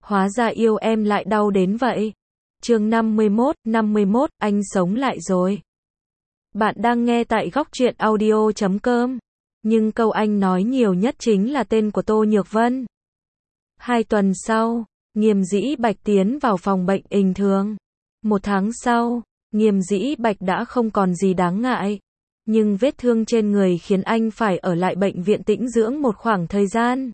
Hóa ra yêu em lại đau đến vậy. Chương 51, anh sống lại rồi. Bạn đang nghe tại Góc Truyện Audio.com. Nhưng câu anh nói nhiều nhất chính là tên của Tô Nhược Vân. 2 tuần sau, Nghiêm Dĩ Bạch tiến vào phòng bệnh bình thường. 1 tháng sau, Nghiêm Dĩ Bạch đã không còn gì đáng ngại. Nhưng vết thương trên người khiến anh phải ở lại bệnh viện tĩnh dưỡng một khoảng thời gian.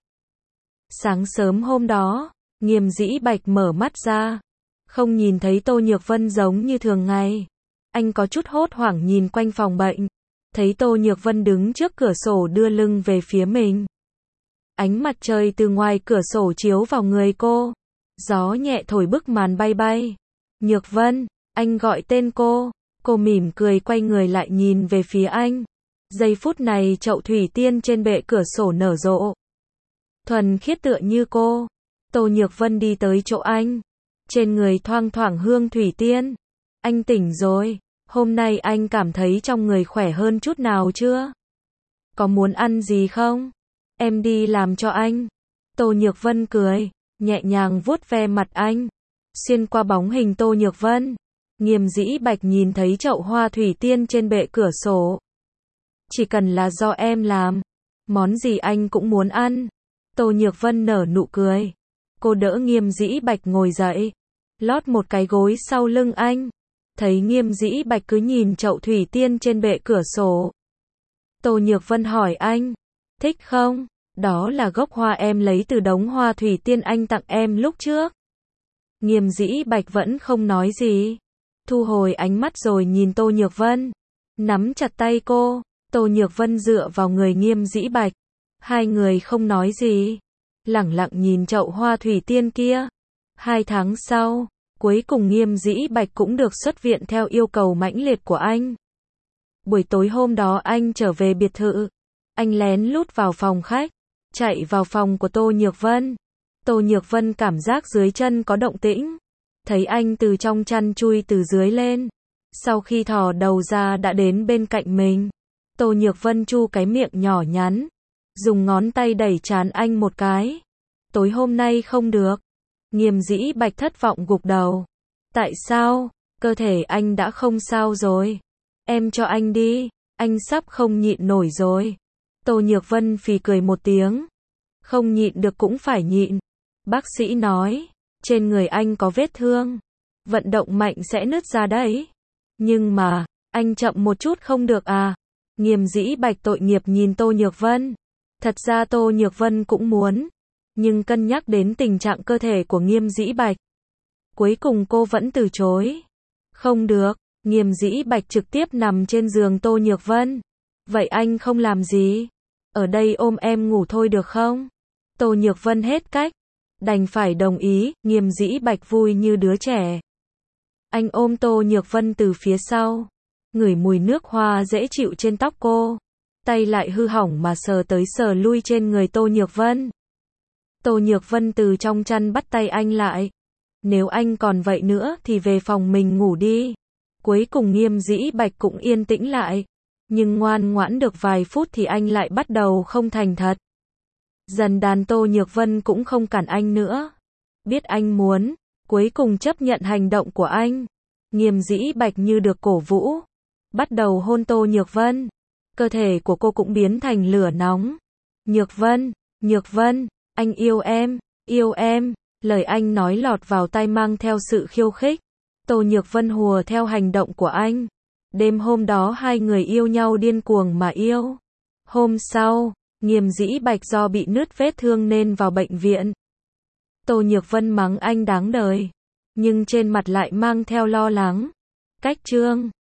Sáng sớm hôm đó, Nghiêm Dĩ Bạch mở mắt ra. Không nhìn thấy Tô Nhược Vân giống như thường ngày. Anh có chút hốt hoảng nhìn quanh phòng bệnh. Thấy Tô Nhược Vân đứng trước cửa sổ đưa lưng về phía mình. Ánh mặt trời từ ngoài cửa sổ chiếu vào người cô. Gió nhẹ thổi bức màn bay bay. Nhược Vân, anh gọi tên cô. Cô mỉm cười quay người lại nhìn về phía anh. Giây phút này chậu thủy tiên trên bệ cửa sổ nở rộ. Thuần khiết tựa như cô. Tô Nhược Vân đi tới chỗ anh. Trên người thoang thoảng hương thủy tiên. Anh tỉnh rồi. Hôm nay anh cảm thấy trong người khỏe hơn chút nào chưa? Có muốn ăn gì không? Em đi làm cho anh. Tô Nhược Vân cười, nhẹ nhàng vuốt ve mặt anh. Xuyên qua bóng hình Tô Nhược Vân, Nghiêm Dĩ Bạch nhìn thấy chậu hoa thủy tiên trên bệ cửa sổ. Chỉ cần là do em làm, món gì anh cũng muốn ăn. Tô Nhược Vân nở nụ cười. Cô đỡ Nghiêm Dĩ Bạch ngồi dậy, lót một cái gối sau lưng anh. Thấy Nghiêm Dĩ Bạch cứ nhìn chậu thủy tiên trên bệ cửa sổ. Tô Nhược Vân hỏi anh, thích không? Đó là gốc hoa em lấy từ đống hoa thủy tiên anh tặng em lúc trước. Nghiêm Dĩ Bạch vẫn không nói gì. Thu hồi ánh mắt rồi nhìn Tô Nhược Vân. Nắm chặt tay cô. Tô Nhược Vân dựa vào người Nghiêm Dĩ Bạch. Hai người không nói gì. Lẳng lặng nhìn chậu hoa thủy tiên kia. 2 tháng sau, cuối cùng Nghiêm Dĩ Bạch cũng được xuất viện theo yêu cầu mãnh liệt của anh. Buổi tối hôm đó anh trở về biệt thự. Anh lén lút vào phòng khách. Chạy vào phòng của Tô Nhược Vân. Tô Nhược Vân cảm giác dưới chân có động tĩnh. Thấy anh từ trong chăn chui từ dưới lên. Sau khi thò đầu ra đã đến bên cạnh mình. Tô Nhược Vân chu cái miệng nhỏ nhắn. Dùng ngón tay đẩy trán anh một cái. Tối hôm nay không được. Nghiêm Dĩ Bạch thất vọng gục đầu. Tại sao? Cơ thể anh đã không sao rồi. Em cho anh đi. Anh sắp không nhịn nổi rồi. Tô Nhược Vân phì cười một tiếng. Không nhịn được cũng phải nhịn. Bác sĩ nói, trên người anh có vết thương. Vận động mạnh sẽ nứt ra đấy. Nhưng mà, anh chậm một chút không được à? Nghiêm Dĩ Bạch tội nghiệp nhìn Tô Nhược Vân. Thật ra Tô Nhược Vân cũng muốn. Nhưng cân nhắc đến tình trạng cơ thể của Nghiêm Dĩ Bạch. Cuối cùng cô vẫn từ chối. Không được, Nghiêm Dĩ Bạch trực tiếp nằm trên giường Tô Nhược Vân. Vậy anh không làm gì? Ở đây ôm em ngủ thôi được không? Tô Nhược Vân hết cách. Đành phải đồng ý, Nghiêm Dĩ Bạch vui như đứa trẻ. Anh ôm Tô Nhược Vân từ phía sau. Ngửi mùi nước hoa dễ chịu trên tóc cô. Tay lại hư hỏng mà sờ tới sờ lui trên người Tô Nhược Vân. Tô Nhược Vân từ trong chăn bắt tay anh lại. Nếu anh còn vậy nữa thì về phòng mình ngủ đi. Cuối cùng Nghiêm Dĩ Bạch cũng yên tĩnh lại. Nhưng ngoan ngoãn được vài phút thì anh lại bắt đầu không thành thật. Dần đàn Tô Nhược Vân cũng không cản anh nữa. Biết anh muốn, cuối cùng chấp nhận hành động của anh. Nghiêm Dĩ Bạch như được cổ vũ. Bắt đầu hôn Tô Nhược Vân. Cơ thể của cô cũng biến thành lửa nóng. Nhược Vân, anh yêu em. Lời anh nói lọt vào tai mang theo sự khiêu khích. Tô Nhược Vân hùa theo hành động của anh. Đêm hôm đó hai người yêu nhau điên cuồng mà yêu. Hôm sau, Nghiêm Dĩ Bạch do bị nứt vết thương nên vào bệnh viện. Tô Nhược Vân mắng anh đáng đời. Nhưng trên mặt lại mang theo lo lắng. Cách chương